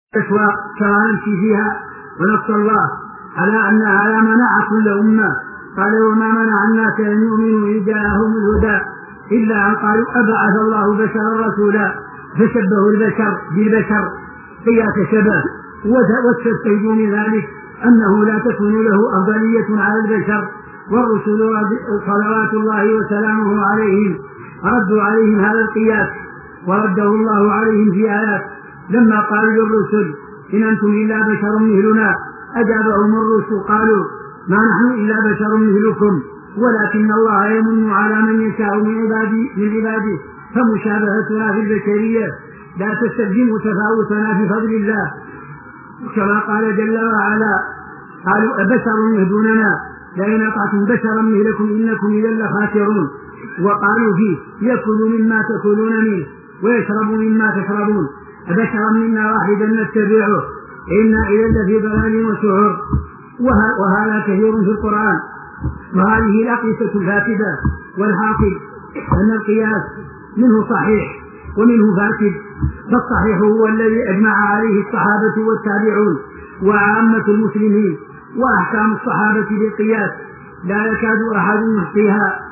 الأسواق كما نمشي فيها، ونص الله على أن هذا منع كل أمة. قال وما منع الناس أن يؤمنوا إذ جاءهم الهدى إلا أن قالوا أبعث الله بشرا رسولا، فشبهوا البشر بالبشر قياس شبه، واستفيدوا من ذلك أنه لا تكون له أفضلية على البشر، والرسل صلوات الله وسلامه عليهم ردوا عليهم هذا القياس، ورده الله عليهم في آيات لما قالوا للرسل إن أنتم إلا بشر مثلنا، أجابهم الرسل قالوا ما نحن إلا بشر مثلكم ولكن الله يمن على من يشاء من عباده، فمشابهتنا في البشرية لا تستلزم تفاوتنا في فضل الله، كما قال جل وعلا قالوا أبشر يهدوننا لئن أطعتم بشرا مثلكم إنكم إذا لخاسرون، وقالوا فيه يأكل مما تأكلون منه ويشرب مما تشربون أبشرا منا واحدا نتبعه إنا إذا لفي ضلال وسعر. وهذا كثير في القرآن. وهذه الأقيسة الفاسدة، والحاصل أن القياس منه صحيح ومنه فاسد، فالصحيح هو الذي أجمع عليه الصحابة والتابعون وعامة المسلمين، وأحكام الصحابة بالقياس لا يكاد أحد يحصيها،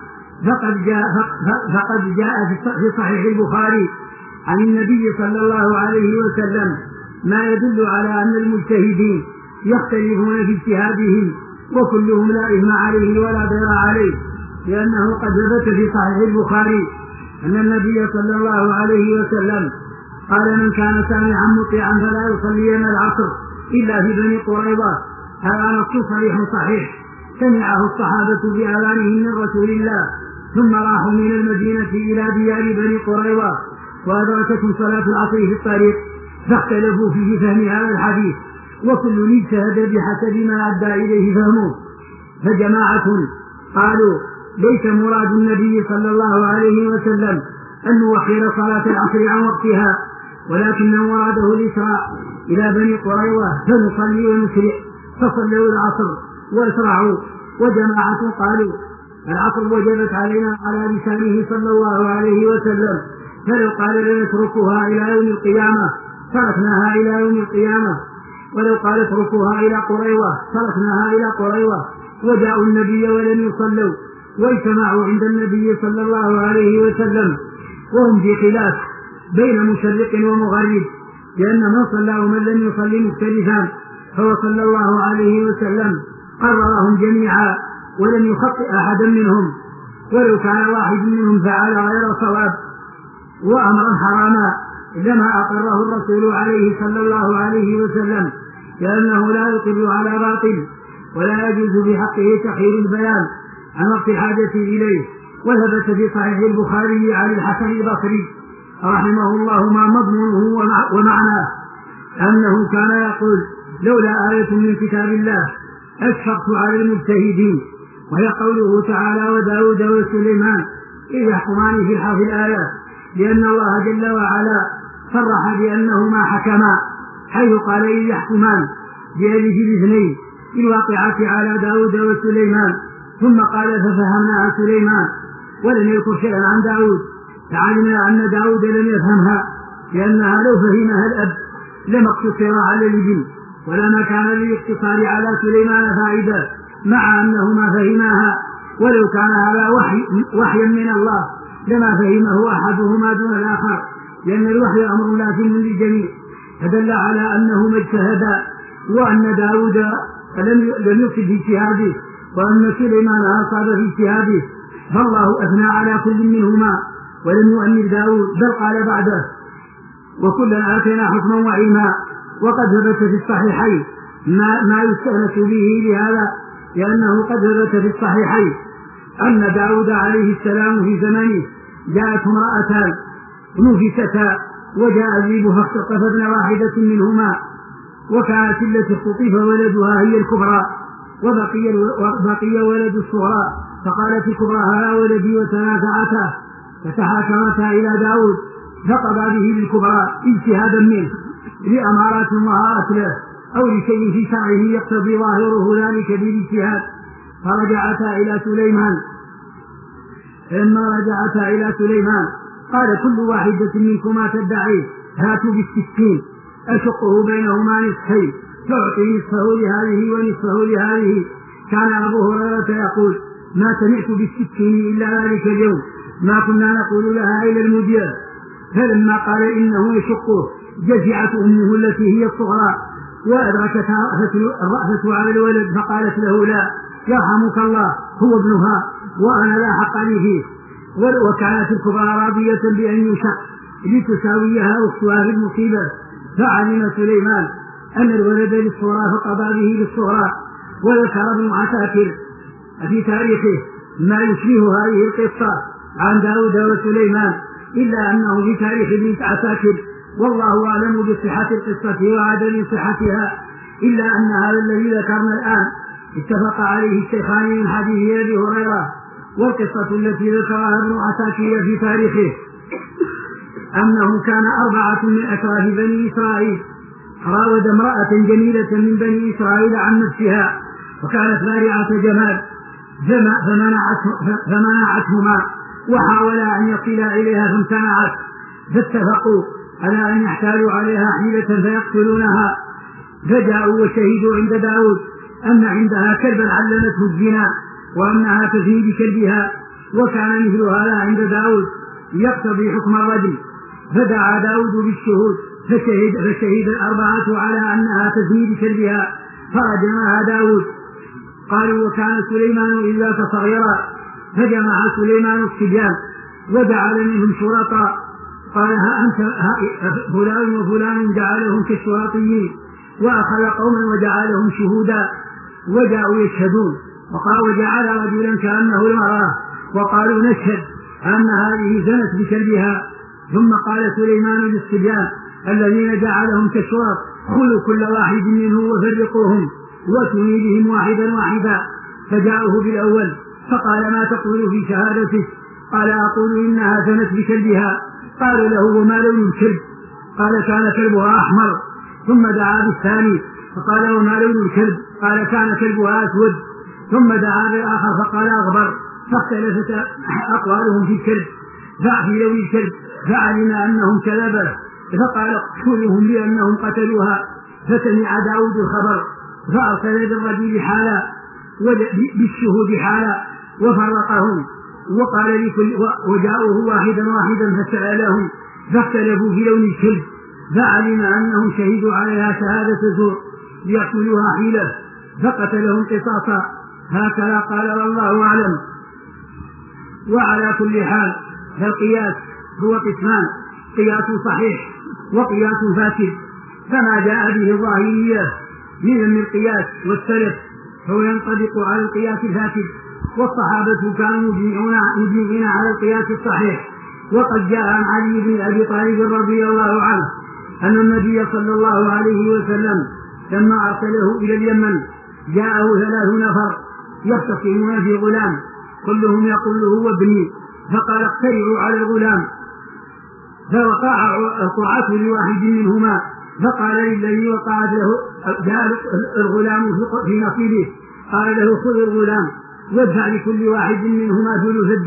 فقد جاء في صحيح البخاري عن النبي صلى الله عليه وسلم ما يدل على أن المجتهدين يختلفون في اجتهادهم وكلهم لا إثم عليه ولا ضرر عليه، لأنه قد ثبت في صحيح البخاري أن النبي صلى الله عليه وسلم قال من كان سامعا مطيعا فلا يصلين العصر إلا في بني قريظة. هذا نص صريح صحيح سمعه الصحابة بأذانهم من رسول الله، ثم راحوا من المدينة إلى ديار بني قريظة وأدركتهم صلاة العصر في الطريق، فاختلفوا في فهم هذا الحديث، وكل اجتهد بحسب ما أدى إليه فهمه. فجماعة قالوا ليس مراد النبي صلى الله عليه وسلم أن نؤخر صلاة العصر عن وقتها، ولكن مراده الإسراء إلى بني قريظة فنصلي ونسرع، فصلوا العصر وأسرعوا. وجماعة قالوا العصر وجبت علينا على لسانه صلى الله عليه وسلم، فلو قال لنتركها إلى يوم القيامة تركناها إلى يوم القيامة، ولو قال اتركوها إلى قريظة تركناها إلى قريظة. وجاءوا النبي ولم يصلوا، واجتمعوا عند النبي صلى الله عليه وسلم وهم في خلاف بين مشرق ومغرب، لأن من صلى ومن لم يصلي مختلفان، فهو صلى الله عليه وسلم قررهم جميعا ولم يخطئ أحدا منهم، ولو كان واحد منهم فعل غير صواب وأمرا حراما لما أقره الرسول عليه صلى الله عليه وسلم، لأنه لا يقر على باطل ولا يجوز بحقه تحيل البيان عن وقت الحاجة إليه. وثبت في صحيح البخاري عن الحسن البصري رحمه الله ما مضمونه ومعناه أنه كان يقول لولا آية من كتاب الله أشفقت على المجتهدين، وهي قوله تعالى وداود وسليمان إذ يحكمان في الحرف الآية، لأن الله جل وعلا صرح بأنهما حكما، حيث قال إذ يحكمان بألف الاثنين في الواقعة على داود وسليمان، ثم قال ففهمناها سليمان ولم يذكر شيئا عن داود، فعلمنا أن داود لم يفهمها، لأنها لو فهمها الأب لما اقتصر على الابن، ولما كان للاقتصار على سليمان فائدة، مع أنهما فهماها، ولو كان هذا وحيا من الله لما فهمه أحدهما دون الآخر، لأن الوحي أمر لازم للجميع، فدل على أنهما اجتهدا، وأن داود لم يفسد في اجتهاده، وأن سليمان أصاب في اجتهاده، فالله أثنى على كل منهما ولم يؤمن داود، بل قال بعده وكلا آتينا حكما وعلما. وقد ثبت في الصحيحين ما يستأنس به لهذا، لأنه قد ثبت في الصحيحين أن داود عليه السلام في زمنه جاءت امرأتان نفستا وجاء الذئب فاختطف ابن واحدة منهما، وكانت التي اختطف ولدها هي الكبرى، وبقي ولد الصغرى، فقالت الكبرى هذا ولدي، وتنازعتا فتحاكمتا إلى داود، فقضى به بالكبرى اجتهادا منه لأمارات وهارت له أو لشيء في شرعه يقتضي ظاهره ذلك بالاجتهاد، فرجعتا إلى سليمان. فلما رجعتا إلى سليمان قال كل واحدة منكما تدعي هاتوا بالسكين، أشقه بينهما نصفين تعطي نصفه لهذه ونصفه لهذه. كان أبو هريرة يقول ما سمعت بالسكين إلا ذلك اليوم ما كنا نقول لها إلى المدير. فلما قال إنه يشقه جزعت أمه التي هي الصغرى وأدركتها الرأفة على الولد فقالت له لا يرحمك الله هو ابنها وأنا لا حق لي فيه. وكانت الكبرى راضية بأن يشق لتساويها أختها في المصيبة. فعلم سليمان أن الولد للصغرى فقضى به للصغرى. وذكر ابن عساكر في تاريخه ما يشبه هذه القصة عن داود وسليمان إلا أنه في تاريخ ابن عساكر والله أعلم بصحة القصة وعدم صحتها إلا أن هذا الذي ذكرنا الآن اتفق عليه الشيخان من حديث أبي هريرة. والقصة التي ذكرها ابن عساكر في تاريخه أنه كان 4 من أشراف بني إسرائيل راود امرأة جميلة من بني إسرائيل عن نفسها وكانت بارعة جمال فمنعتهما وحاولا أن يصلا إليها فامتنعت. فاتفقوا على أن يحتالوا عليها حيلة فيقتلونها. فجاءوا وشهدوا عند داود أن عندها كلبا علمته الزنا وأنها تزني بكلبها وكان مثل هذا عند داود يقتضي حكم الرجل. فدعا داود بالشهود فشهد 4 على أنها تزني بكلبها فرجمها داود. قالوا وكان سليمان إلا صغيرا فجمع سليمان الصبيان وجعل منهم شرطاء قال أنت فلان وفلان جعلهم كالشرطيين وأخذ قوما وجعلهم شهودا وجاءوا يشهدون وجعل رجلا كأنه المرأة وقالوا نشهد أن هذه زنت بكلبها. ثم قال سليمان للصبيان الذين جعلهم كالشرط خذوا كل واحد منهم وفرقوهم واتوني بهم واحدا واحدا. فجاءوه بالأول فقال ما تقول في شهادته؟ قال أقول إنها زنت بكلبها. قالوا له وما لون الكلب؟ قال كان كلبها أحمر. ثم دعا بالثاني فقال وما لون الكلب؟ قال كان كلبها أسود. ثم دعا بالآخر فقال أغبر. فاختلفت أقوالهم في الكلب في لون الكلب فعلم أنهم كذبه فقال اقتلوهم لأنهم قتلوها. فسمع داود الخبر فأرسل بالرجل حالا بالشهود حالا وفرقهم وقال لكل وجاءوه واحدا فسألهم فاختلفوا في لون الكلب فعلم أنهم شهدوا عليها شهادة زور ليقتلوها حيلة فقتلهم قصاصا. هكذا قال والله أعلم. وعلى كل حال فالقياس هو قسمان قياس صحيح وقياس فاسد. فما جاء به الظاهرية من القياس والسلف هو ينطبق على القياس الفاسد والصحابة كانوا مجمعين على القياس الصحيح. وقد جاء عن علي بن أبي طالب رضي الله عنه أن النبي صلى الله عليه وسلم لما أرسله إلى اليمن جاءه 3 نفر يختصمون في غلام كلهم يقول هو ابني فقال اقترعوا على الغلام فوقع القرعة لواحد منهما فقال للذي وقعت له جاء الغلام في نصيبه قال له خذ الغلام وادفع لكل واحد منهما ثلث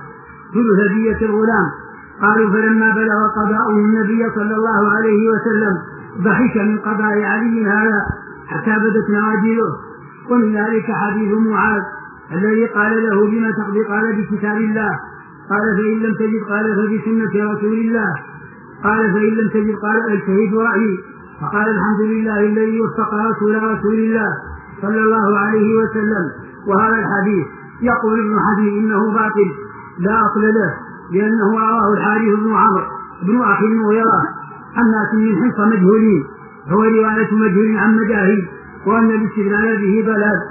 دية الغلام. قالوا فلما بلغ قضاء النبي صلى الله عليه وسلم ضحك من قضاء علي هذا حتى بدت نواجذه. ومن ذلك حديث معاذ الذي قال له بما تقضي؟ قال بكتاب الله. قال فإن لم تجد قال فبسنة رسول الله. قال فإن لم تجد قال اجتهد رأيي. فقال الحمد لله الذي وفق رسول الله صلى الله عليه وسلم. وهذا الحديث يقول ابن حزم إنه باطل لا أصل له لأنه رواه الحارث بن عمرو بن أخي المغيرة عن ناس من حمص مجهولين هو رواية مجهول عن مجاهل وأن الاستدلال به ضلال.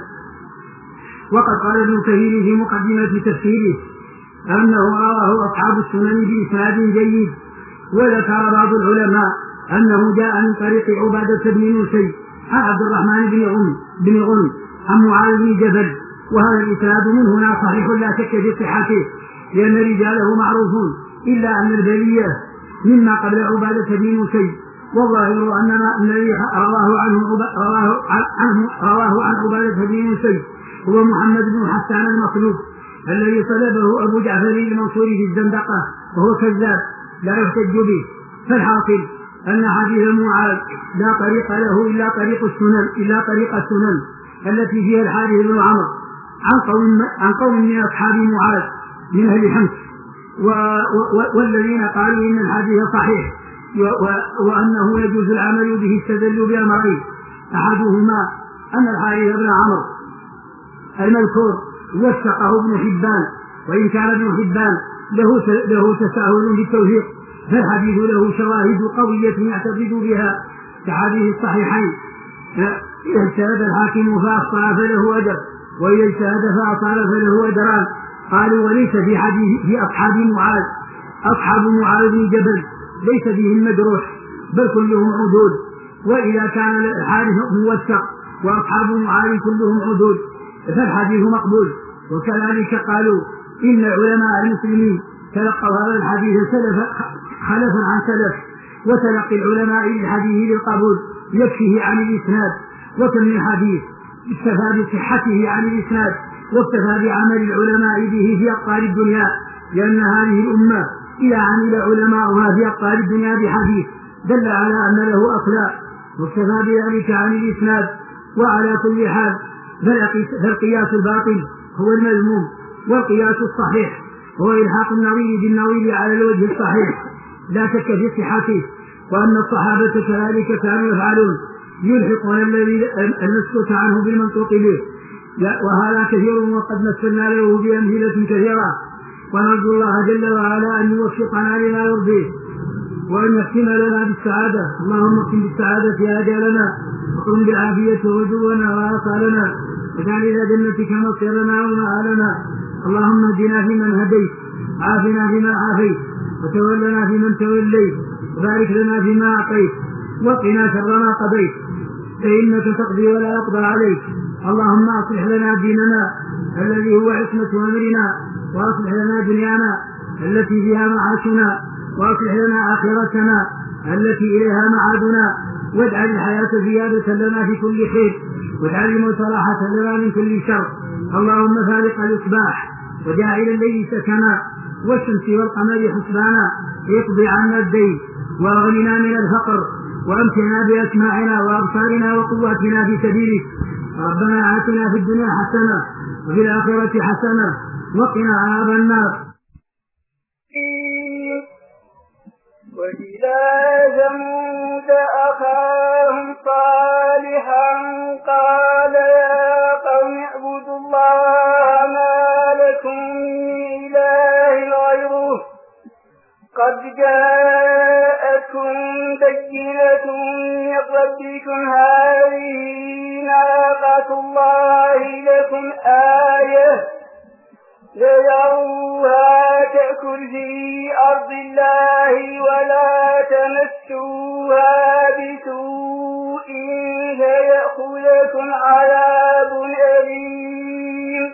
وقد قال ابن كثير في مقدمة تفسيره أنه رواه أصحاب السنن بإسناد جيد. وذكر بعض العلماء أنه جاء من طريق عبادة بن نسي عن عبد الرحمن بن غنم عن معاذ بن جبل. وهذا الإسناد من هنا صحيح لا شك في صحته لأن رجاله معروفون إلا أن البلية مما قبل عبادة بن نسي. والظاهر أن الذي رواه عن عبادة بن نسي هو محمد بن حسان المصلوب الذي طلبه أبو جعفر المنصوري في الزندقة وهو كذاب لا يحتج به. فالحاصل أن حديث معاذ لا طريق له إلا طريق السنن التي فيها الحارث بن عمرو عن قوم من أصحاب معاذ من أهل حمص، والذين قالوا إن الحديث صحيح وأنه يجوز العمل به استدلوا بأمرين: أحدهما أن الحارث بن عمرو المذكور وثقه ابن حبان، وإن كان ابن حبان له تساهل بالتوثيق، فالحديث له شواهد قوية يعتقد بها كحديث الصحيحين: إذا اجتهد الحاكم فأخطأ فله أجر، وإذا اجتهد فأصاب فله أجران. قالوا: وليس في حديث في أصحاب معاذ بن جبل ليس فيهم مجروح بل كلهم عدول، وإذا كان الحارث موثق وأصحاب معاذ كلهم عدول فالحديث مقبول. وكذلك قالوا إن علماء المسلمين تلقوا هذا الحديث خلفا عن سلف، وتلقي العلماء للحديث للقبول يكفيه عن الإسناد، وكم من حديث اكتفى بصحته عن الإسناد واكتفى بعمل العلماء به في أقطار الدنيا، لأن هذه الأمة إذا عمل علماؤها في أقطار الدنيا بحديث دل على أن له أصلا، واكتفى بذلك عن الإسناد. وعلى كل حال فالقياس الباطل هو المذموم، والقياس الصحيح هو إلحاق النظير بالنظير على الوجه الصحيح لا شك في صحته، وأن الصحابة كذلك كانوا يفعلون، يلحقون المسكوت عنه بالمنطوق به، وهذا كثير وقد مثلنا له بأمثلة كثيرة، ونرجو الله جل وعلا أن يوفقنا لما يرضيه وأن يختم لنا بالسعادة. اللهم اختم بالسعادة آجالنا، وقم بالعافية وجونا وآصالنا، واجعل إلى جنتك مصيرنا ومآلنا. اللهم اهدنا فيمن هديت، عافنا فيمن عافيت، وتولنا فيمن توليت، وبارك لنا فيما أعطيت، وقنا شر ما قضيت، فإنك تقضي ولا يقضى عليك. اللهم أصلح لنا ديننا الذي هو عصمة أمرنا، وأصلح لنا دنيانا التي فيها معاشنا، وأصلح لنا آخرتنا التي إليها معادنا، واجعل الحياة زيادة لنا في كل خير، واجعل الموت راحة لنا من كل شر. اللهم فارق الإصباح وجاعل الليل سكنا، والشمس والقمر حسبانا، اقضي عنا الدين واغننا من الفقر، وامتعنا بأسماعنا وأبصارنا وقواتنا في سبيلك. ربنا آتنا في الدنيا حسنة وفي الآخرة حسنة وقنا عذاب النار. وإلى ثمود أخاهم صالحا قال يا قوم اعبدوا الله ما لكم من إله غيره قد جاءتكم بينة من ربكم هذه ناقة الله لكم آية ذروها تأكل في أرض الله ولا تمسوها بسوء فيأخذكم عذاب أليم.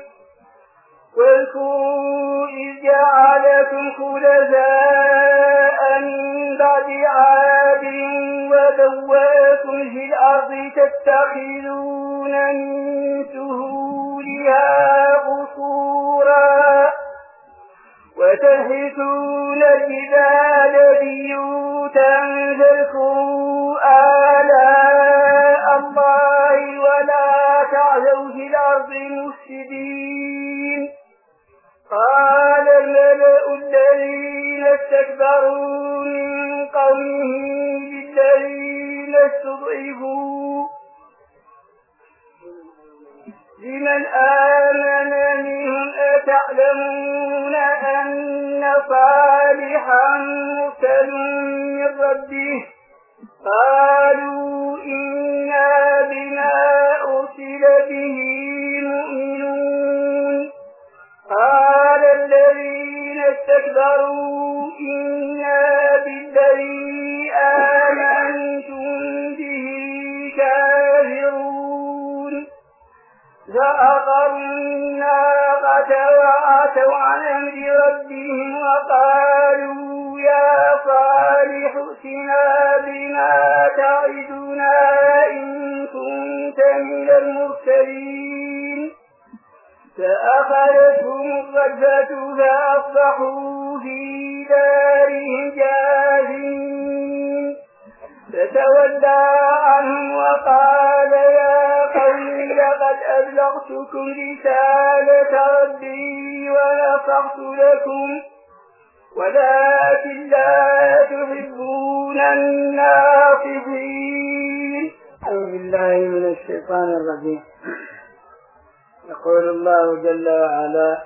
واذكروا إذ جعلكم خلفاء من بعد عاد وبوأكم في الأرض تتخذون من سهولها قصورا وتنحتون الجبال بيوتا فاذكروا آلاء الله ولا تعثوا في الأرض مفسدين. قال الملأ الذين استكبروا من قومه للذين استضعفوا لمن آمن منهم أتعلمون أن صالحا مرسل من ربه قالوا إنا بما أرسل به مؤمنون. قال الذين استكبروا إنا بالذي آمنتم به كافرون. فأقروا الناقة وعتوا عن أمر ربهم وقالوا يا صالح ائتنا بما تعدنا إن كنت من المرسلين. فأخذتهم الرجفة فأصبحوا في دارهم جاثمين. فتولى عنهم وقال يا قوم لقد أبلغتكم رسالة ربي ونصحت لكم ولكن لا تحبون الناصحين. أعوذ بالله من الشيطان الرجيم. يقول الله جل وعلا: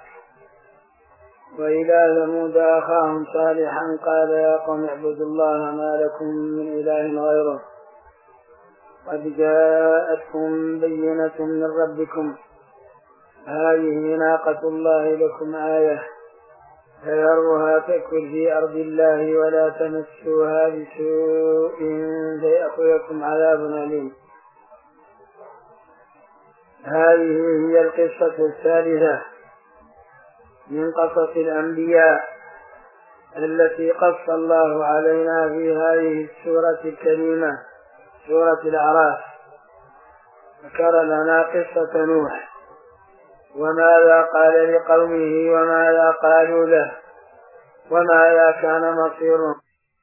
وإلى ثمود أخاهم صالحا قال يا قوم اعبدوا الله ما لكم من إله غيره قد جاءتكم بينة من ربكم هذه ناقة الله لكم آية فذروها تأكل في أرض الله ولا تمسوها بسوء فيأخذكم عذاب أليم. هذه هي القصة الثالثة من قصص الأنبياء التي قص الله علينا في هذه السورة الكريمة سورة الأعراف. ذكر لنا قصة نوح وماذا قال لقومه وماذا قالوا له وماذا كان مصيرهم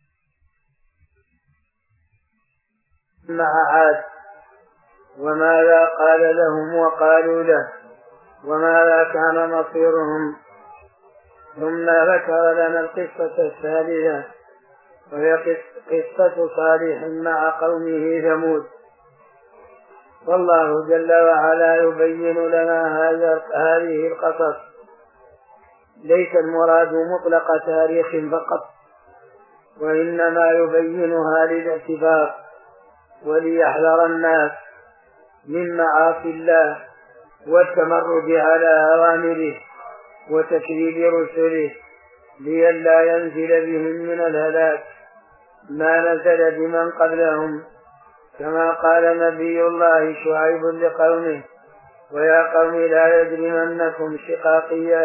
مع عاد وماذا قال لهم وقالوا له وماذا كان مصيرهم. ثم ذكر لنا القصة الثالثة وهي قصة صالح مع قومه ثمود. والله جل وعلا يبين لنا هذه القصص ليس المراد مطلق تاريخ فقط، وإنما يبينها للاعتبار وليحذر الناس من معاصي الله والتمرد على أوامره وتكذيب رسله لئلا ينزل بهم من الهلاك ما نزل بمن قبلهم، كما قال نبي الله شعيب لقومه: ويا قوم لا يجرمنكم شقاقي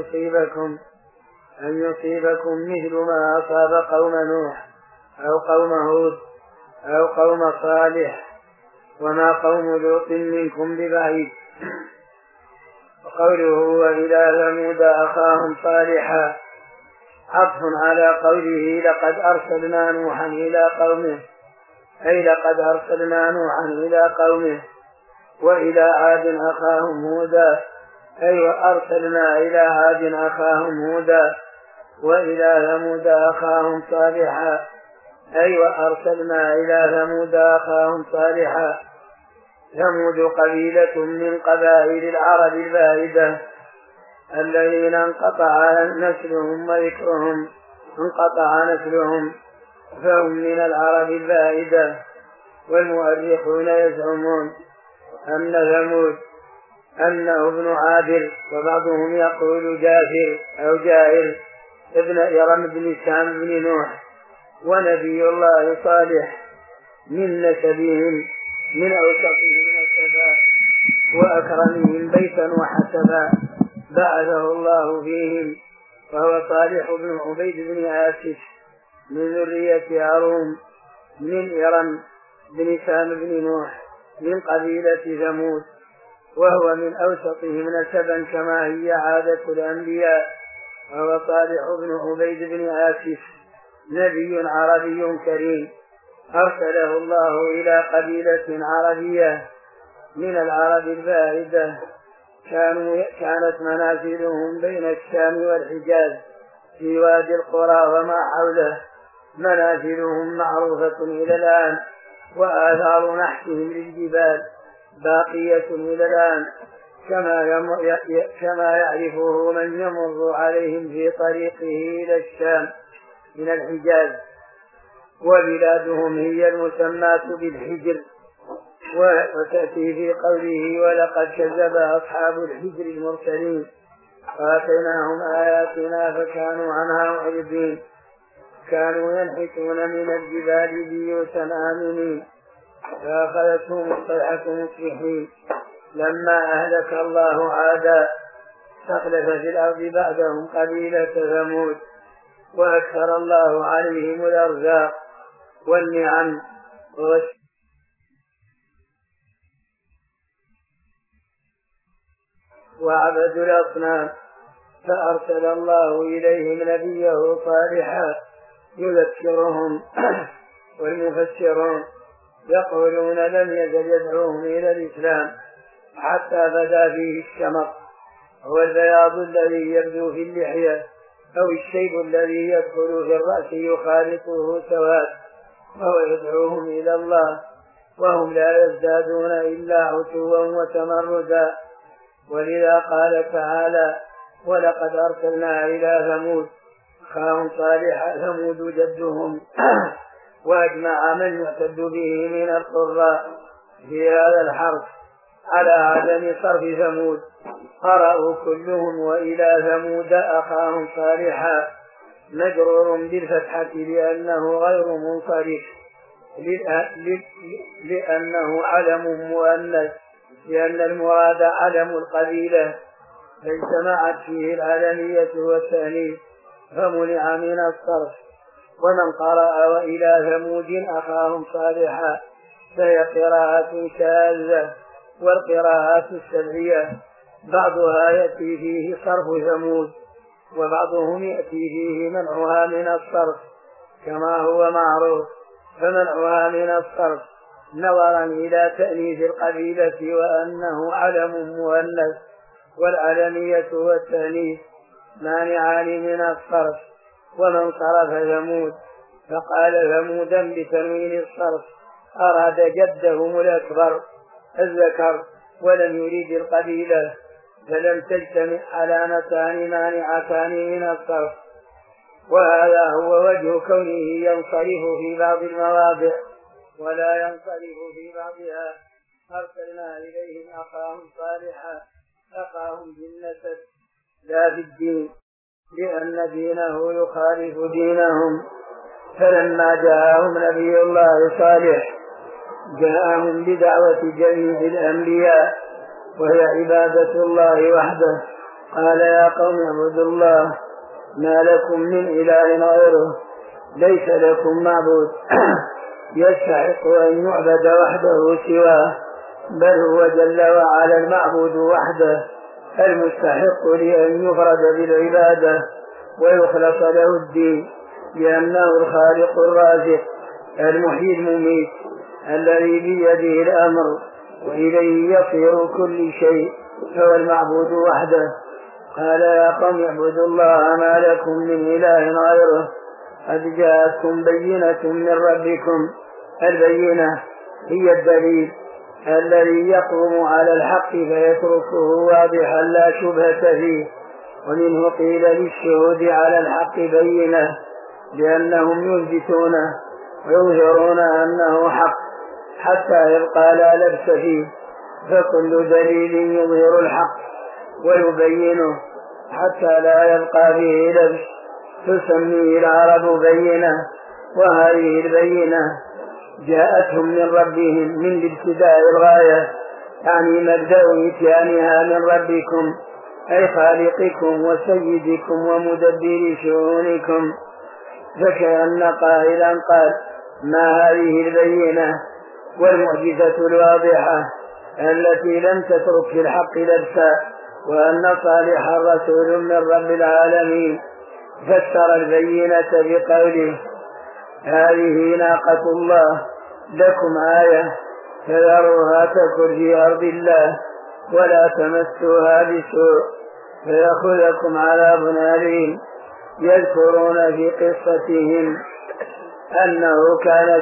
أن يصيبكم مثل ما أصاب قوم نوح أو قوم هود أو قوم صالح وما قوم لوط منكم ببعيد. وقوله وإلى ثمود أخاهم صالحا عطف على قوله لقد أرسلنا نوحا إلى قومه، أي لقد أرسلنا نوحا إلى قومه. وإلى عاد أخاهم هودا، أي وأرسلنا إلى عاد أخاهم هودا. وإلى ثمود أخاهم صالحا، أي وأرسلنا إلى ثمود أخاهم صالحا. ثمود قبيلة من قبائل العرب البائدة الذين انقطع نسلهم وذكرهم فهم من العرب البائدة. والمؤرخون يزعمون أن ثمود أنه ابن عابر، وبعضهم يقول جافر أو جائر ابن إرم بن سام بن نوح. ونبي الله صالح من نسبهم من أوسطهم نسبا وأكرمهم بيتا وحسبا بعثه الله فيهم، وهو صالح بن عبيد بن آسف من ذرية هارون من إرم بن سام بن نوح من قبيلة ثمود، وهو من أوسطهم نسبا كما هي عادة الأنبياء. وهو صالح بن عبيد بن آسف نبي عربي كريم أرسله الله إلى قبيلة عربية من العرب البائدة كانت منازلهم بين الشام والحجاز في وادي القرى وما حوله. منازلهم معروفة إلى الآن، وآثار نحتهم للجبال باقية إلى الآن كما يعرفه من يمر عليهم في طريقه إلى الشام من الحجاز. وبلادهم هي المسماة بالحجر، وتأتي في قوله ولقد كذب أصحاب الحجر المرسلين وآتيناهم آياتنا فكانوا عنها معرضين. كانوا ينحتون من الجبال بيوتا آمنين فأخذتهم الصيحة مصبحين لما أهلك الله عادا استخلف في الأرض بعدهم قبيلة ثمود وأكثر الله عليهم الأرزاق والنعم وعبدوا الأصنام. فأرسل الله إليهم نبيه صالحا والمفسرون يقولون لم يزل يدعوهم إلى الإسلام حتى بدا فيه الشمر، هو البياض الذي يبدو في اللحية أو الشيب الذي يدخل في الرأس يخالطه سواد، وهو يدعوهم إلى الله وهم لا يزدادون إلا عتوا وتمردا. ولذا قال تعالى: ولقد أرسلنا إلى ثمود أخاهم صالحا ثمود جدهم وأجمع من يعتد به من القراء في هذا الحرف على عدم صرف ثمود، قرأوا كلهم وإلى ثمود أخاهم صالحا مجرور بالفتحة لأنه غير منصرف، لأنه علم مؤنث، لأن المراد علم القبيلة فاجتمعت فيه العلمية والتأنيث فمنع من الصرف. ومن قرأ وإلى ثمود أخاهم صالحا فهي قراءة شاذة، والقراءات السبعية بعضها يأتي فيه صرف ثمود وبعضهم يأتي فيه منعها من الصرف كما هو معروف، فمنعها من الصرف نظرا إلى تأنيث القبيلة وأنه علم مؤنث، والعلمية والتأنيث مانعان من الصرف. ومن صرف ثمود فقال ثمودا بتنوين الصرف أراد جدهم الأكبر الذكر ولم يريد القبيلة، فلم تجتمع علامتان مانعتان من الصرف، وهذا هو وجه كونه ينصرف في بعض المواضع ولا ينصرف في بعضها. أرسلنا إليهم أخاهم صالحا أخاهم بالنسب لا بالدين، لأن دينه يخالف دينهم. فلما جاءهم نبي الله صالح جاءهم بدعوة جميع الأنبياء وهي عبادة الله وحده، قال: يا قوم اعبدوا الله ما لكم من إله غيره، ليس لكم معبود يستحق أن يعبد وحده سواه، بل هو جل وعلا المعبود وحده المستحق لأن يفرد بالعبادة ويخلص له الدين، لأنه الخالق الرازق المحيي المميت الذي بيده الأمر وإليه يصير كل شيء، هو المعبود وحده. قال: يا قوم اعبدوا الله ما لكم من إله غيره، قد جاءتكم بينة من ربكم. البينة هي الدليل الذي يقوم على الحق فيتركه واضحا لا شبهة فيه، ومنه قيل للشهود على الحق بينة، لأنهم يثبتونه ويظهرون أنه حق حتى يبقى لا لبس فيه، فكل دليل يظهر الحق ويبينه حتى لا يبقى فيه لبس تسميه العرب بينة. وهذه البينة جاءتهم من ربهم من الابتداء الغاية، يعني مبدأ إتيانها من ربكم أي خالقكم وسيدكم ومدبر شؤونكم. فكأن قائلا قال: ما هذه البينة والمعجزة الواضحة التي لم تترك في الحق لبسا، وأن صالح رسول من رب العالمين. فسر البينة بقوله: هذه ناقة الله لكم آية فذروها تكن في أرض الله ولا تمسوها بسوء فيأخذكم عذاب أليم. يذكرون في قصتهم أنه كان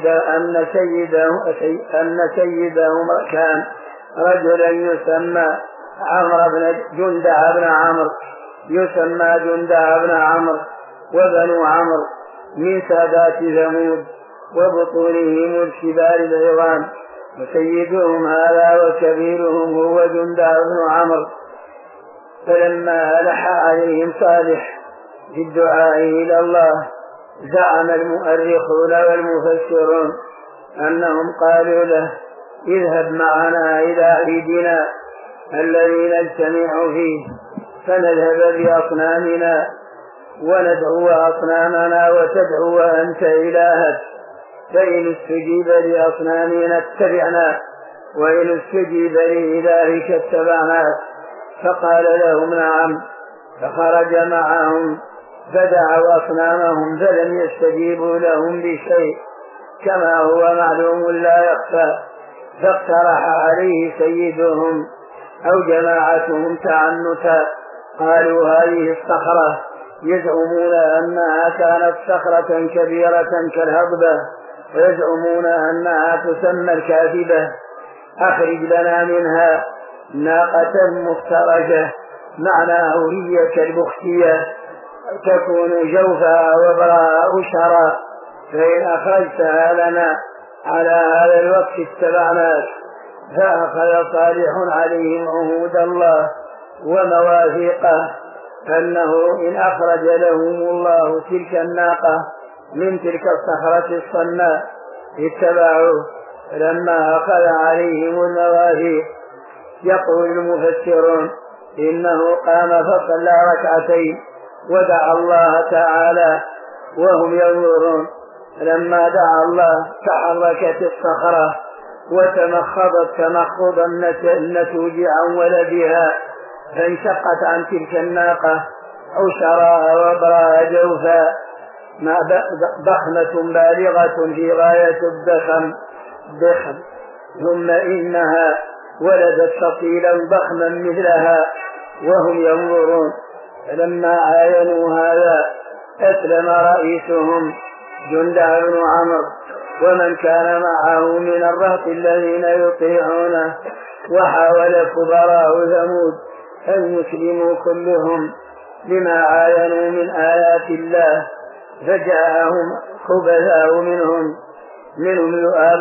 سيدهم كان رجلا يسمى جندع بن عمرو وبنو عمرو من سادات ثمود وبطونهم الشبال العظام، وسيدهم هذا وكبيرهم هو جندع بن عمرو. فلما ألح عليهم صالح في الدعاء إلى الله زعم المؤرخون والمفسرون أنهم قالوا له: اذهب معنا إلى عيدنا الذي نجتمع فيه فنذهب بأصنامنا وندعو أصنامنا وتدعو أنت إلهك، فإن استجيب لأصنامنا اتبعنا وإن استجيب لإلهك اتبعناك. فقال لهم: نعم. فخرج معهم فدعوا أصنامهم فلم يستجيبوا لهم بشيء، كما هو معلوم لا يخفى، فاقترح عليه سيدهم أو جماعتهم تعنتا، قالوا هذه الصخرة يزعمون أنها كانت صخرة كبيرة كالهضبة، ويزعمون أنها تسمى الكاذبة، أخرج لنا منها ناقة مفترجة، معناه هي كالبختية تكون جوفها وبراء شرا، فإن أخرجتها لنا على هذا الوقت اتبعناك. فأخذ صالح عليهم عهود الله ومواثيقه أنه إن أخرج لهم الله تلك الناقة من تلك الصخرة الصناء اتبعوه. لما أخذ عليهم المواثيق يقول المفسرون إنه قام فصلى ركعتين ودعا الله تعالى وهم ينظرون. لما دعا الله تحركت الصخرة وتمخضت تمخض النتوج عن ولدها، فانشقت عن تلك الناقة عشراء وبراء جوفا ضخمة بالغة في غاية الضخم، ثم إنها ولدت فصيلا ضخما مثلها وهم ينظرون. فلما عاينوا هذا أسلم رئيسهم جندع بن عمرو ومن كان معه من الرهط الذين يطيعونه، وحاول كبراء ثمود أن يسلموا كلهم لما عاينوا من آيات الله، فجاءهم خبثاء منهم لؤاب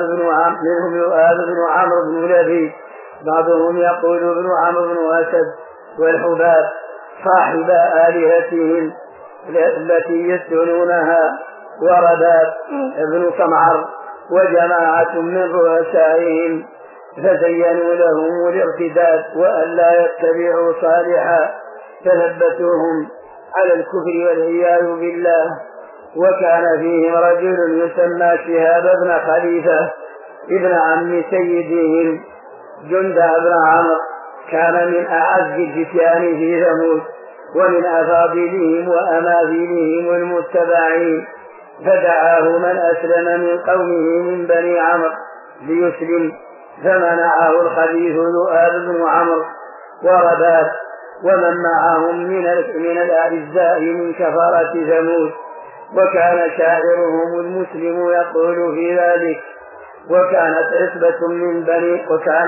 بن عمرو بن لبيد، بعضهم يقول ابن عمرو بن أسد، والحباب صاحب آلهتهم التي يسجنونها، ورداد ابن سمعر وجماعة من رؤسائهم، فزينوا لهم الارتداد وألا يتبعوا صالحا، فثبتوهم على الكفر والعياذ بالله. وكان فيهم رجل يسمى شهاب بن خليفة ابن عم سيدهم جندع بن عمرو، كان من أعز الفتيان في ثمود ومن أفاضلهم وأماثلهم المتبعين، فدعاه من أسلم من قومه من بني عمرو ليسلم، فمنعه الخبيث لؤاب بن عمرو ورداد ومن معهم من الأعزاء من كفرة ثمود. وكان شاعرهم المسلم يقول في ذلك، وكانت عصبة من بني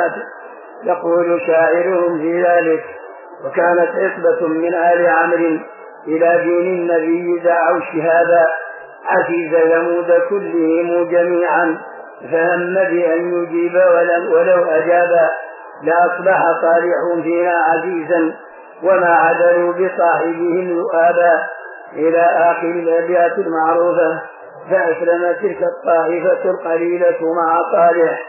يقول شاعرهم في ذلك وكانت عصبة من آل عمرو إلى دين النبي دعوا شهابا عزيز ثمود كلهم جميعا، فهم بأن يجيب ولو أجاب لأصبح صالح فينا عزيزا، وما عدلوا بصاحبهم لؤابا، إلى آخر الأبيات المعروفة. فأسلم تلك الطائفة القليلة مع صالح،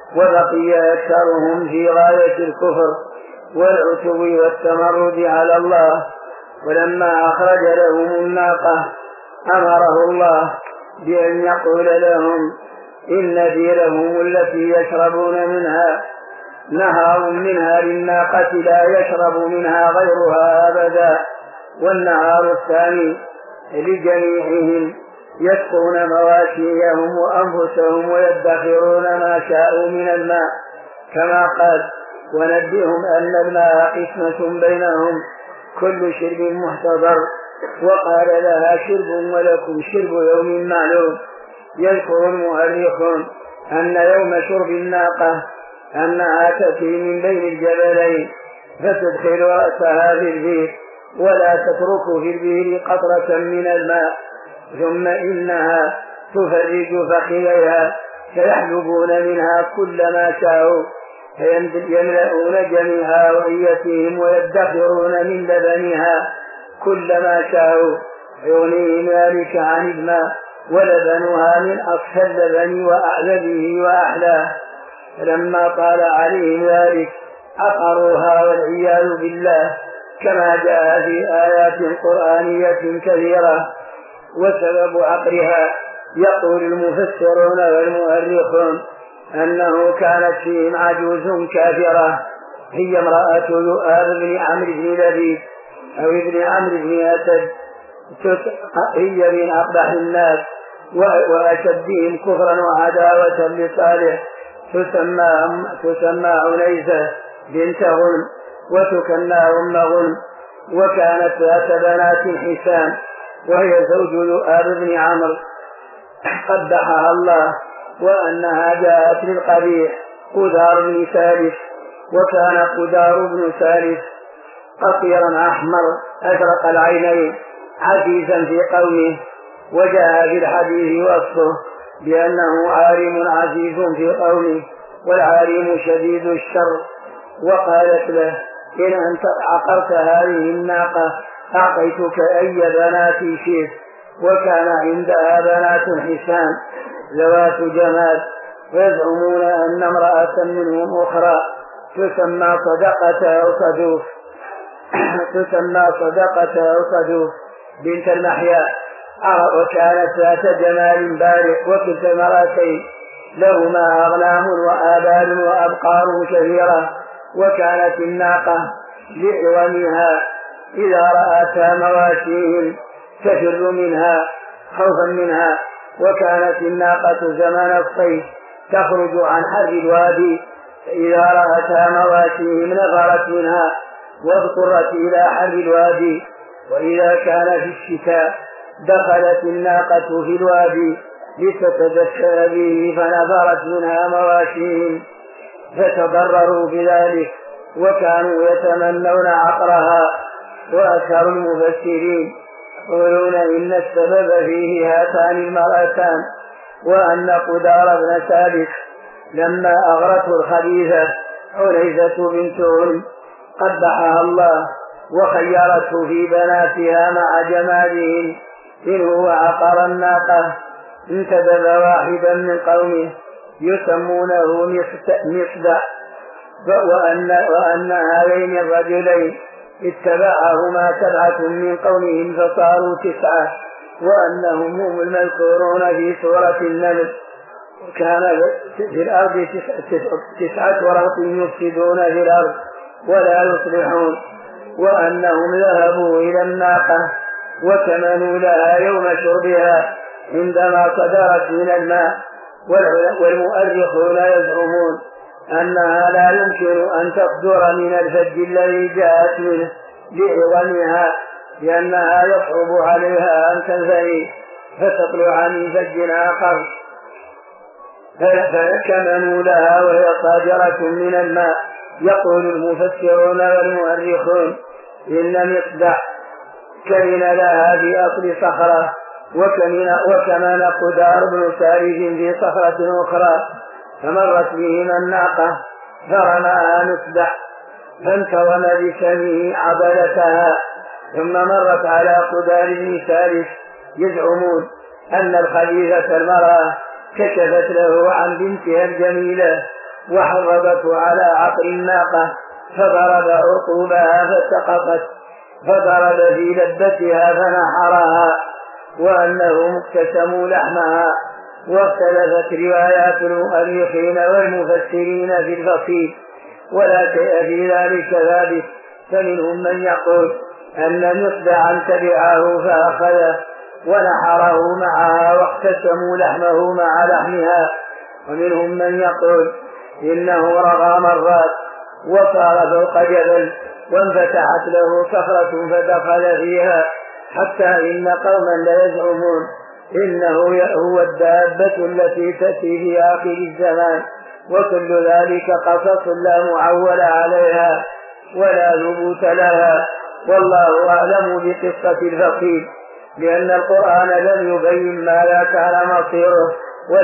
وبقي أكثرهم في غاية الكفر والعتو والتمرد على الله. ولما أخرج لهم الناقة أمره الله بأن يقول لهم إن ديرهم التي يشربون منها نهر منها للناقة لا يشرب منها غيرها أبدا، والنهار الثاني لجميعهم يسقون مواشيهم وأنفسهم ويدخرون ما شاءوا من الماء، كما قال ونبئهم أن الماء قسمة بينهم كل شرب محتضر، وقال لها شرب ولكم شرب يوم معلوم. يذكر المؤرخون أن يوم شرب الناقة أنها تأتي من بين الجبلين فتدخل رأسها في البير ولا تترك في البير قطرة من الماء، ثم إنها تفرج فخذيها فيحلبون منها كل ما شاءوا، فيملؤون جميع أوعيتهم ويدخرون من لبنها كل ما شاءوا، يغنيهم ذلك عن الماء، ولبنها من أصفى اللبن وأعذبه وأحلاه. فلما طال عليهم ذلك عقروها والعياذ بالله، كما جاء في آيات قرآنية كثيرة. وسبب عقرها يقول المفسرون والمؤرخون أنه كانت فيهم عجوز كافرة، هي امرأة لؤاب بن عمرو بن لبيد أو ابن عمرو بن أسد، هي من أقبح الناس، وأشدهم كفرا وعداوة لصالح تسمى عنيسة بنت غنم وتكنى أم غنم، وكانت ذات بنات حسان وهي زوج لؤاب بن عمرو قبحها الله، وأنها جاءت للقبيح قدار بن سالف، وكان قدار بن سالف قصيرا أحمر أزرق العينين عزيزا في قومه، وجاء في الحديث وصفه بأنه عالم عزيز في قومه والعالم شديد الشر. وقالت له: إن أنت عقرت هذه الناقة أعطيتك أي بناتي شئت. وكان عندها بنات حسان ذوات جمال، ويزعمون أن امرأة منهم أخرى تسمى صدقة أو صدوف بنت المحيا، وكانت ذات جمال بارق، وكلتا المرأتين لهما أغنام وآبال وأبقار كثيرة. وكانت الناقة لعظمها إذا رأتها مواشيهم تفر منها خوفا منها. وكانت الناقة زمن الصيف تخرج عن حر الوادي، فإذا رأتها مواشيهم نفرت منها واضطرت إلى حر الوادي. وإذا كان في الشتاء دخلت الناقة في الوادي لتتدفأ به فنفرت منها مواشيهم، فتضرروا بذلك وكانوا يتمنون عقرها. وأكثر المفسرين يقولون إن السبب فيه هاتان المرأتان، وأن قدار بن سالف لما أغرته الخبيثة عنيسة بنت غنم قبحها الله وخيرته في بناتها مع جمالهن. إن هو عقر الناقة انتدب واحدا من قومه يسمونه مصدع، وأن هذين الرجلين اتبعهما 7 من قومهم فصاروا 9، وأنهم هم المذكورون في سورة النمل. كان في الأرض 9 رهط يفسدون في الأرض ولا يصلحون، وأنهم ذهبوا إلى الناقة وكمنوا لها يوم شربها عندما صدرت من الماء. والمؤرخون يزعمون أنها لا يمكن أن تصدر من الفج الذي جاءت منه لعظمها، لأنها يصعب عليها أن تنثني فتطلع من فج آخر، فكمنوا لها وهي صادرة من الماء. يقول المفسرون والمؤرخون إن مصدع كمن لها في أصل صخرة، وكمن قدار بن سالف في صخرة أخرى، فمرت بهما الناقة فرماها مصدع فانتوم بشمه عضلتها، ثم مرت على قدار بن سالف. يزعمون أن الخبيثة المرأة كشفت له عن بنتها الجميلة وحرضته على عقر الناقة فضرب عقوبها فسقطت، فضرب في لبتها فنحرها، وأنهم اقتسموا لحمها. واختلفت روايات المؤرخين والمفسرين في الفصيل ولا شيء في ذلك ثابت، فمنهم من يقول أن مصدعا تبعه فأخذه ونحره معها واقتسموا لحمه مع لحمها، ومنهم من يقول إنه رغى مرات وصار فوق جبل وانفتحت له صخرة فدخل فيها، حتى إن قوما ليزعمون إنه هو الدابة التي تأتي في آخر الزمان. وكل ذلك قصص لا معول عليها ولا ثبوت لها، والله أعلم بقصة الفقيد، لأن القرآن لم يبين ما لا كان مصيره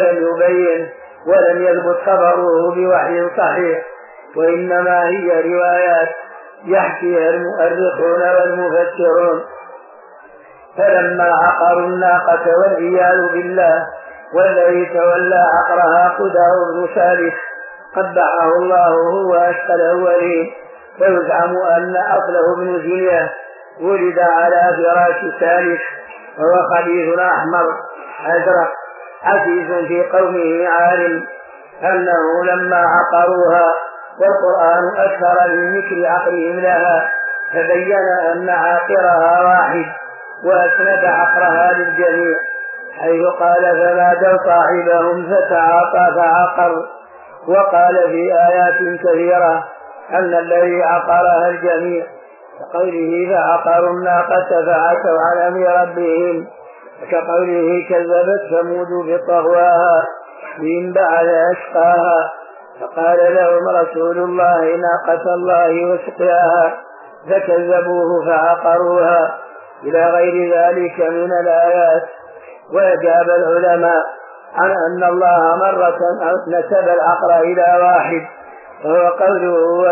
ولم يثبت خبره بوحي صحيح، وإنما هي روايات يحكيها المؤرخون والمفسرون. فلما عقروا الناقة والعياذ بالله، والذي تولى عقرها قدار بن سالف قبحه الله هو أشقى الأولين. ويزعم أن أصله ابن زنية ولد على فراش سالف، وهو خبيث أحمر أزرق عزيز في قومه عالم، أنه لما عقروها والقرآن أكثر من ذكر عقرهم لها فبين أن عاقرها واحد وأسند عقرها للجميع، حيث قال فنادوا صاحبهم فتعاطى فعقر. وقال في آيات كثيرة أن الذي عقرها الجميع، كقوله فعقروا الناقة فعتوا عن أمر ربهم، كقوله كذبت ثمود بطغواها إذ بعث أشقاها فقال لهم رسول الله ناقة الله وسقياها فكذبوه فعقروها إلى غير ذلك من الآيات. وأجاب العلماء عن أن الله مرة نسب العقر إلى واحد، وهو قوله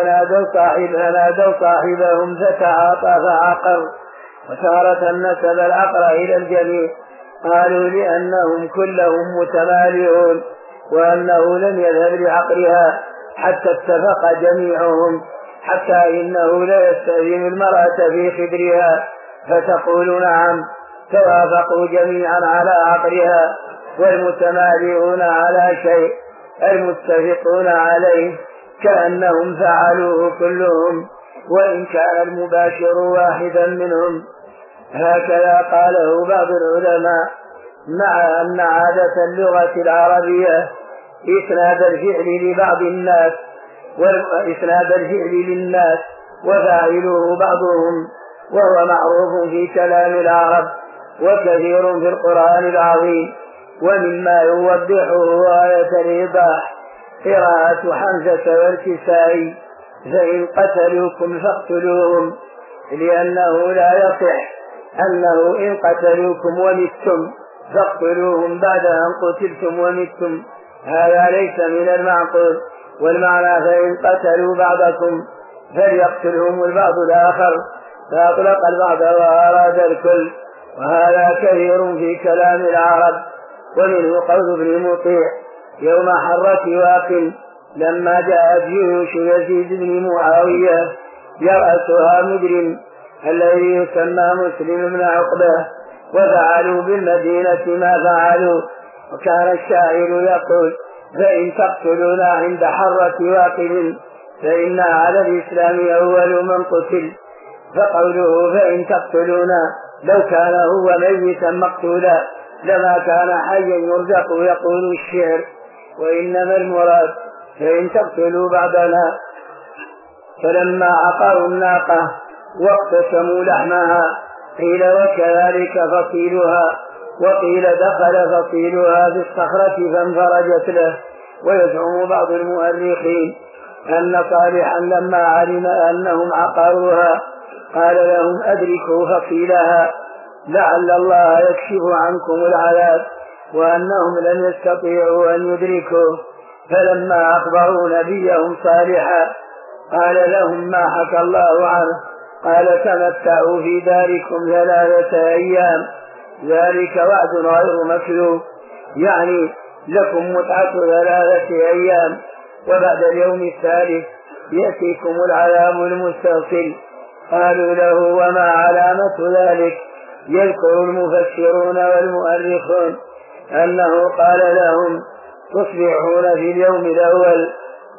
ونادوا صاحبهم فتعاطى فعقر. وتارة نسب العقر إلى الجميع، قالوا لأنهم كلهم متمالئون، وأنه لم يذهب لعقرها حتى اتفق جميعهم، حتى إنه لا يستأذن المرأة في خدرها فتقول نعم، توافقوا جميعا على عقرها، والمتمالئون على شيء المتفقون عليه كأنهم فعلوه كلهم، وإن كان المباشر واحدا منهم. هكذا قاله بعض العلماء، مع أن عادة اللغة العربية إسناد الفعل لبعض الناس وإسناد الفعل للناس وفاعله بعضهم، وهو معروف في كلام العرب وكثير في القرآن العظيم. ومما يوضحه آية الإيضاح قراءة حمزة والكسائي فإن قتلوكم فاقتلوهم، لأنه لا يصح أنه إن قتلوكم ومتم فاقتلوهم بعد أن قتلتم ومتم، هذا ليس من المعقول. والمعنى فإن قتلوا بعضكم فليقتلهم البعض الآخر، فأطلق البعض وأراد الكل، وهذا كثير في كلام العرب. ومنه قول ابن مطيع يوم حرة واقل لما جاءت جيوش يزيد بن معاوية يرأسها مجرم الذي يسمى مسلم بن عقبة، وفعلوا بالمدينة ما فعلوا. وكان الشاعر يقول فإن تقتلونا عند حرة واقل فإنا على الإسلام أول من قتل. فقوله فإن تقتلونا لو كان هو ميتا مقتولا لما كان حيا يرزق يقول الشعر، وإنما المراد فإن تقتلوا بعدنا. فلما عقروا الناقة واقتسموا لحمها قيل وكذلك فصيلها، وقيل دخل فصيلها في الصخرة فانفرجت له. ويزعم بعض المؤرخين أن صالحا لما علم أنهم عقروها قال لهم أدركوا فصيلها لعل الله يكشف عنكم العذاب، وأنهم لم يستطيعوا أن يدركوا. فلما أخبروا نبيهم صالحا قال لهم ما حكى الله عنه، قال تمتعوا في داركم 3 أيام، ذلك وعد غير مكذوب، يعني لكم متعة 3 أيام، وبعد اليوم الثالث يأتيكم العذاب المستأصل. قالوا له وما علامة ذلك؟ يذكر المفسرون والمؤرخون أنه قال لهم تصبحون في اليوم الأول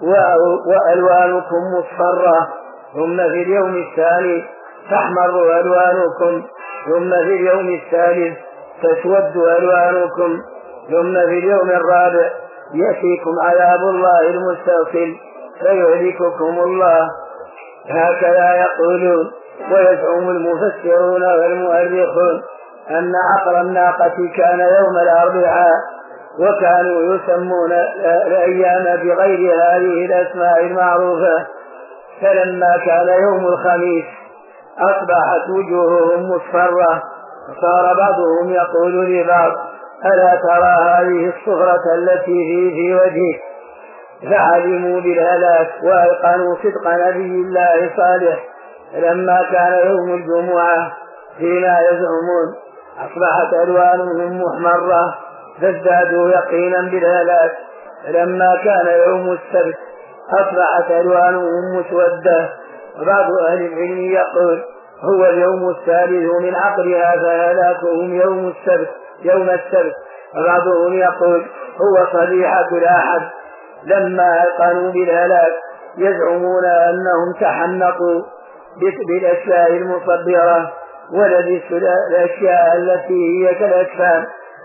وألوانكم مصفرة، ثم في اليوم الثاني تحمر ألوانكم، ثم في اليوم الثالث تسود ألوانكم، ثم في اليوم الرابع يأتيكم عذاب الله المستأصل فيهلككم الله. هكذا يقولون. ويزعم المفسرون والمؤرخون أن عقر الناقة كان يوم الأربعاء، وكانوا يسمون الأيام بغير هذه الأسماء المعروفة. فلما كان يوم الخميس أصبحت وجوههم مصفرة، وصار بعضهم يقول لبعض ألا ترى هذه الصفرة التي في وجهك؟ فعلموا بالهلاك وأيقنوا صدق نبي الله صالح. لما كان يوم الجمعة فيما يزعمون أصبحت ألوانهم محمرة فازدادوا يقينا بالهلاك. لما كان يوم السبت أصبحت ألوانهم مسودة. وبعض أهل العلم يقول هو اليوم الثالث من عقرها فهلاكهم يوم السبت. وبعضهم يقول هو صبيحة الأحد. لما أيقنوا بالهلاك يزعمون أنهم تحنقوا بالأشياء المصبرة ولبسوا الأشياء التي هي كالأجفان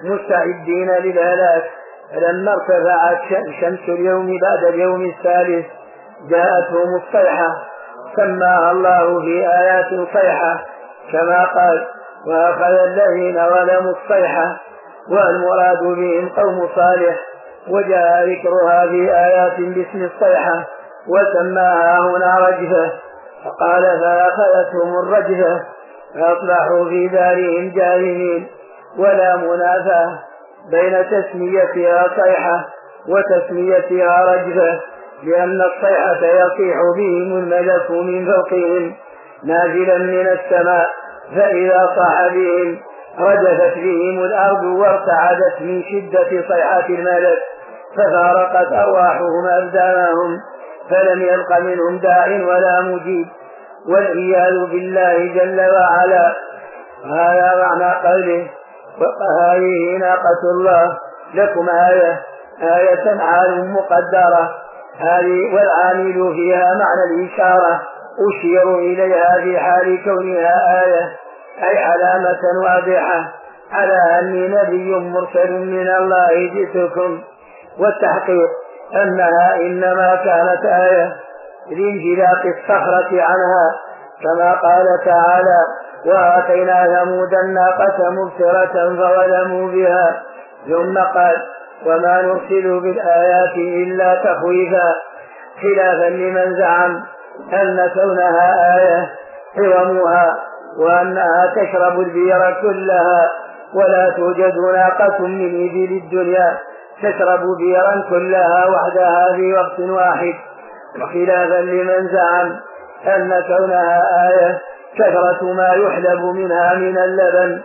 مستعدين للهلاك. فلما ارتفعت شمس اليوم بعد اليوم الثالث جاءتهم الصيحة، سماها الله في آيات صيحة كما قال: وأخذ الذين ظلموا الصيحة، والمراد بهم قوم صالح، وجاء ذكرها في آيات باسم الصيحة وسماها هنا رجفة، فقال: فأخذتهم الرجفة فأصبحوا في دارهم جاثمين. ولا منافاة بين تسميتها صيحة وتسميتها رجفة، لأن الصيحة يصيح بهم الملك من فوقهم نازلا من السماء، فإذا صاح بهم رجفت بهم الأرض وارتعدت من شدة صيحة الملك، ففارقت أرواحهم أبدانهم، فلم يبق منهم داع ولا مجيب، والعياذ بالله جل وعلا. هذا معنى قوله: وهذه ناقة الله لكم آية عال مقدرة. هذه والعامل فيها معنى الإشارة، أشير إليها في حال كونها آية، أي علامة واضحة على أني نبي مرسل من الله جئتكم، والتحقيق أنها إنما كانت آية لانجلاق الصخرة عنها، كما قال تعالى: وآتينا ثمود الناقة مبصرة فظلموا بها. ثم قال: وما نرسل بالآيات إلا تخويفا، خلافا لمن زعم أن كونها آية حرمها، وأنها تشرب البير كلها، ولا توجد ناقة من إبل الدنيا تشرب بيرا كلها وحدها في وقت واحد، وخلافا لمن زعم أن كونها آية كثرة ما يحلب منها من اللبن،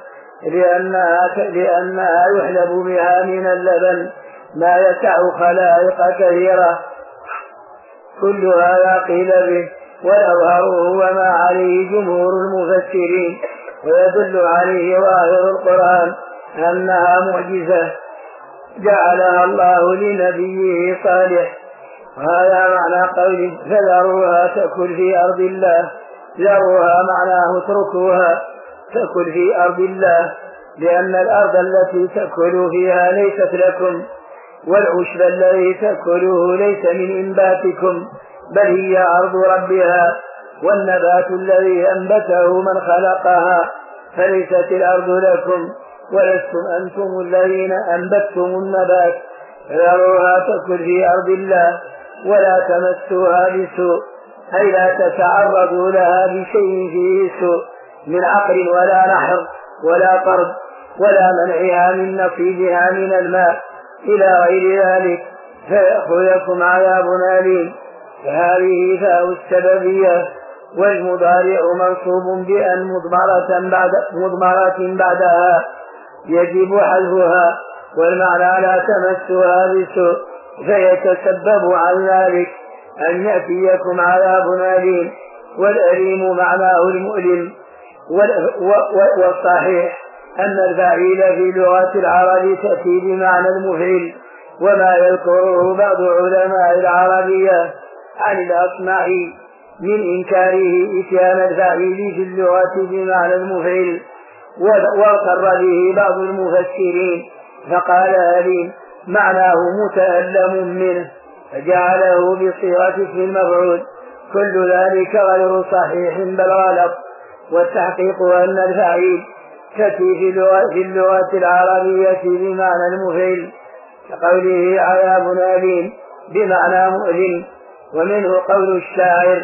لأنها يحلب بها من اللبن ما يسع خلائق كثيرة. كل هذا قيل به، والأظهر هو ما عليه جمهور المفسرين، ويدل عليه ظاهر القرآن أنها معجزة جعلها الله لنبيه صالح. وهذا معنى قوله: فذروها تأكل في أرض الله. ذروها معناه اتركوها تأكل في أرض الله، لأن الأرض التي تأكل فيها ليست لكم، والعشب الذي تأكله ليس من إنباتكم، بل هي أرض ربها، والنبات الذي أنبته من خلقها، فليست الأرض لكم، ولستم أنتم الذين أنبتتم النبات. فذروها تأكل في أرض الله ولا تمسوها بسوء، أي لا تتعرضوا لها بشيء فيه سوء من عقر ولا نحر ولا طرد ولا منعها من نصيبها من الماء إلى غير ذلك، فيأخذكم عذاب أليم. فهذه فاء السببية، والمضارع منصوب بأن مضمرة بعدها يجب حذفها، والمعنى لا تمسها بسوء، فيتسبب عن ذلك أن يأتيكم عذاب أليم. والأليم معناه المؤلم. والصحيح أن الفاعل في لغة العرب تأتي بمعنى المفعل، وما يذكره بعض علماء العربية عن الأصمعي من إنكاره إتيان الفاعل في اللغة بمعنى المفعل، واغتر به بعض المفسرين فقال: أليم معناه متألم منه، فجعله بصيغة اسم المفعول. كل ذلك غير صحيح بل غلط. والتحقيق أن الفاعل تأتي في اللغة العربية بمعنى المفعل، كقوله عذاب أليم بمعنى مؤلم. ومنه قول الشاعر: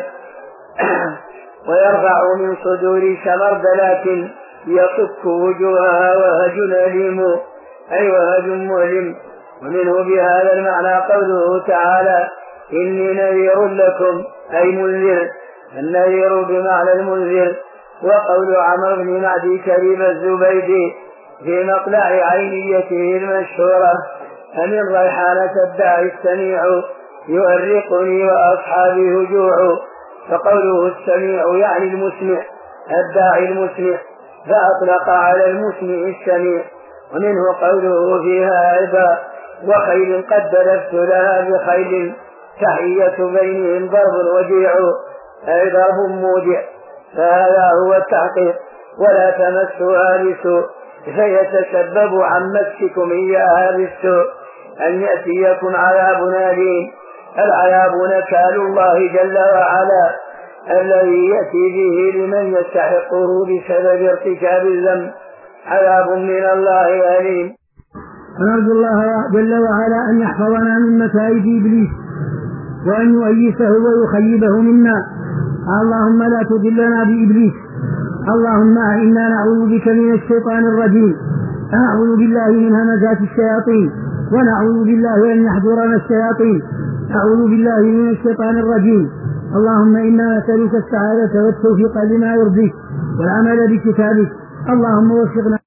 ويرفع من صدور شمردلات يصك وجوهها وهج أليم، أي وهج مؤلم. ومنه بهذا المعنى قوله تعالى: إني نذير لكم، أي منذر، النذير بمعنى المنذر. وقول عمرو بن معدي كريم الزبيدي في مطلع عينيته المشهورة: أمن ريحانة الداعي السميع يؤرقني وأصحابي هجوع. فقوله السميع يعني المسمع، الداعي المسمع، فأطلق على المسمع السميع. ومنه قوله فيها أيضا: وخيل قد دلفت لها بخيل تحية بينهم ضرب وجيع، أي ضرب موجع. فهذا هو التحقيق. ولا تمسها بسوء فيتسبب عن مسكم إياها بالسوء أن يأتيكم عذاب أليم. العذاب نكال الله جل وعلا الذي يأتي به لمن يستحقه بسبب ارتكاب الذنب، عذاب من الله أليم. ونرجو الله جل وعلا أن يحفظنا من مكائد إبليس وأن يؤيسه ويخيبه منا. اللهم لا تضلنا بإبليس. اللهم إنا نعوذ بك من الشيطان الرجيم، نعوذ بالله من همزات الشياطين، ونعوذ بالله أن يحضرنا الشياطين، نعوذ بالله من الشيطان الرجيم. اللهم إنا نسألك السعادة والتوفيق لما يرضيك والعمل بكتابك. اللهم وفقنا